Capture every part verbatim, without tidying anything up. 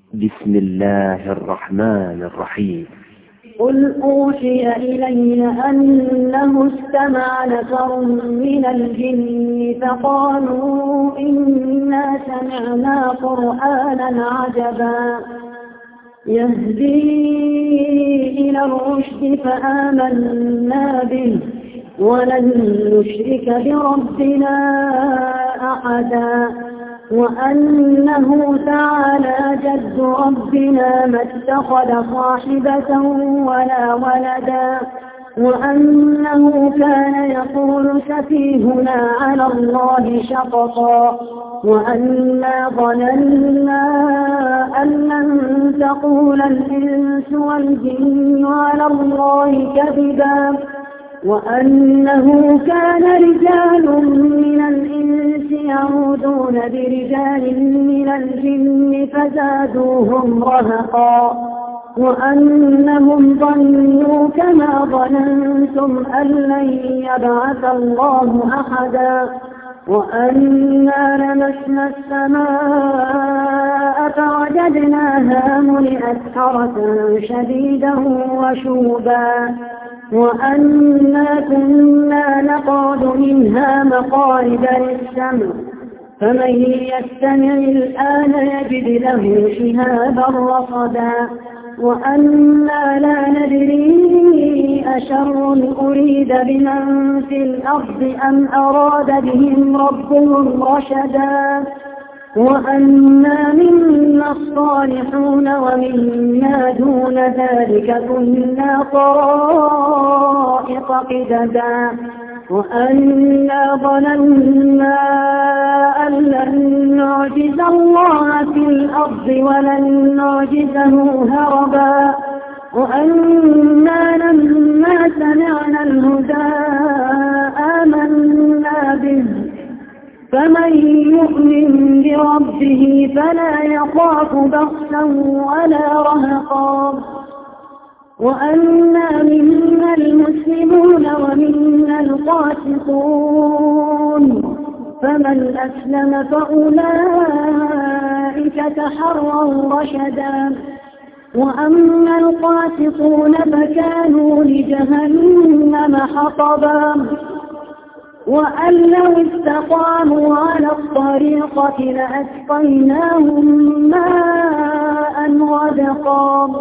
بسم الله الرحمن الرحيم. قل أوحي إلي أنه استمع نفر من الجن فقالوا إنا سمعنا قرآنا عجبا يهدي إلى الرشد فآمنا به ولن نشرك بربنا أحدا وأنه تعالى جد ربنا ما اتخذ صاحبة ولا ولدا وأنه كان يقول سفيهنا على الله شططا وأنا ظننا أن لن تقول الإنس والجن على الله كذبا وأنه كان رجال من الإنس يعودون برجال من الجن فزادوهم رهقا وأنهم ظنوا كما ظننتم أن لن يبعث الله أحدا وأنا لمسنا السماء فوجدناها ملئت حرسا شديدا وشوبا وأنا كنا نقعد منها مقاعد للسمع فمن يستمع الآن يجد له شهابا رصدا وأنا لا ندري أشر أريد بمن في الأرض أم أراد بهم ربهم رشدا وأنا منا الصالحون ومنا دون ذلك كنا طرائق قددا وأنا ظننا أن لن نعجز الله في الأرض ولن نعجزه هربا وأنا لما سمعنا الهدى آمنا به فمن يؤمن بربه فلا يخاف بخسا ولا رهقا وأنا منا المسلمون ومنا القاسطون فمن أسلم فأولئك تحروا رشدا وأما القاسطون فكانوا لجهنم حطبا وأن لو استقاموا على الطريقة لأسقيناهم ماء غدقا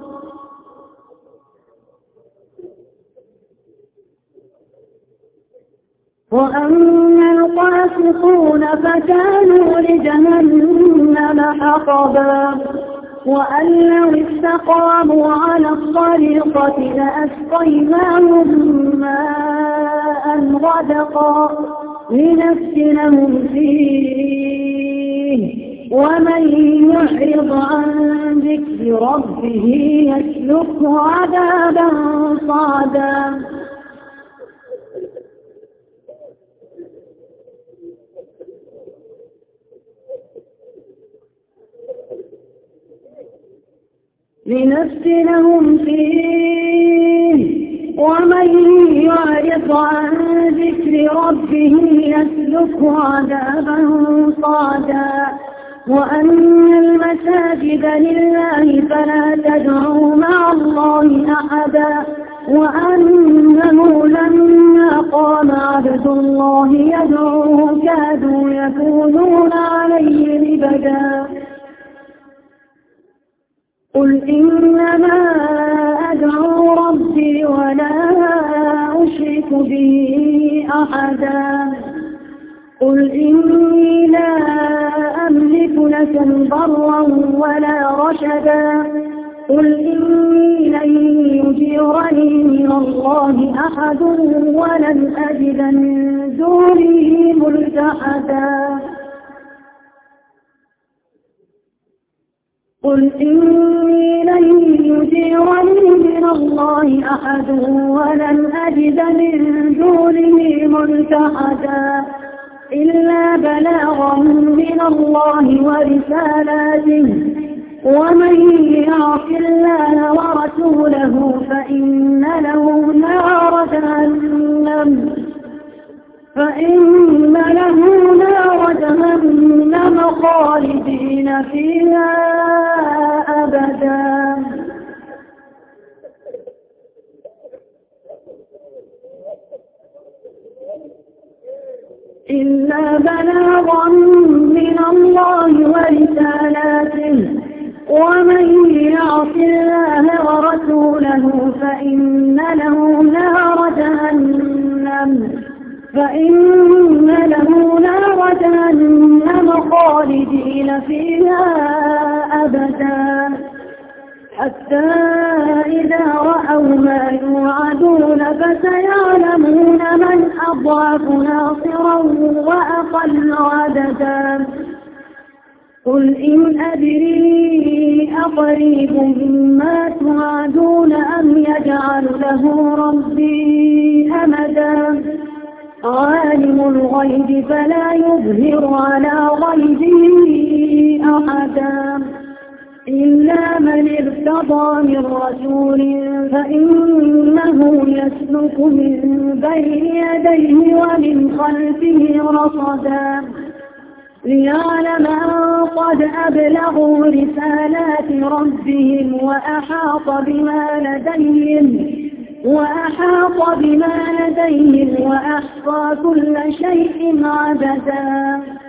وأما القاسطون فكانوا لجهنم حطبا وأن لو استقاموا على الطريقة لأسقيناهم ماء غدقا لنفتنهم فيه ومن يعرض عن ذكر ربه يسلكه عذابا صعدا لنفتنهم فيه ومن يعرض عن ذكر ربه يسلكه عذابا صعدا وأن المساجد لله فلا تدعوا مع الله أحدا وأنه لما قام عبد الله يدعوه كادوا يكونون عليه لبدا قل إنما أدعو ربي ولا أشرك به أحدا قل إني لا أملك لكم ضرا ولا رشدا قل إني لن يجيرني من الله أحد ولن أجد من دونه ملتحدا قل إني لن يجيرني من الله أحد ولن أجد من دونه ملتحدا إلا بلاغا من الله ورسالاته ومن يعص الله ورسوله فإن له نار جهنم فإن له نار جهنم خالدين فيها الله ورسالاته ومن يعص الله ورسوله فإن له نار جهنم فإن له نار جهنم خالدين فيها أبدا حتى إذا رأوا ما يوعدون فسيعلمون من أضعف ناصرا وأقل عددا قل إن أدري أقريب ما توعدون أم يجعل له ربي أمدا عالم الغيب فلا يظهر على غيبه أحدا إلا من ارتضى من رسول فإنه يسلك من بين يديه ومن خلفه رصدا ليعلم أن قد أبلغوا رسالات ربهم وأحاط بما لديهم وأحاط بما لديهم وأحصى كل شيء عددا.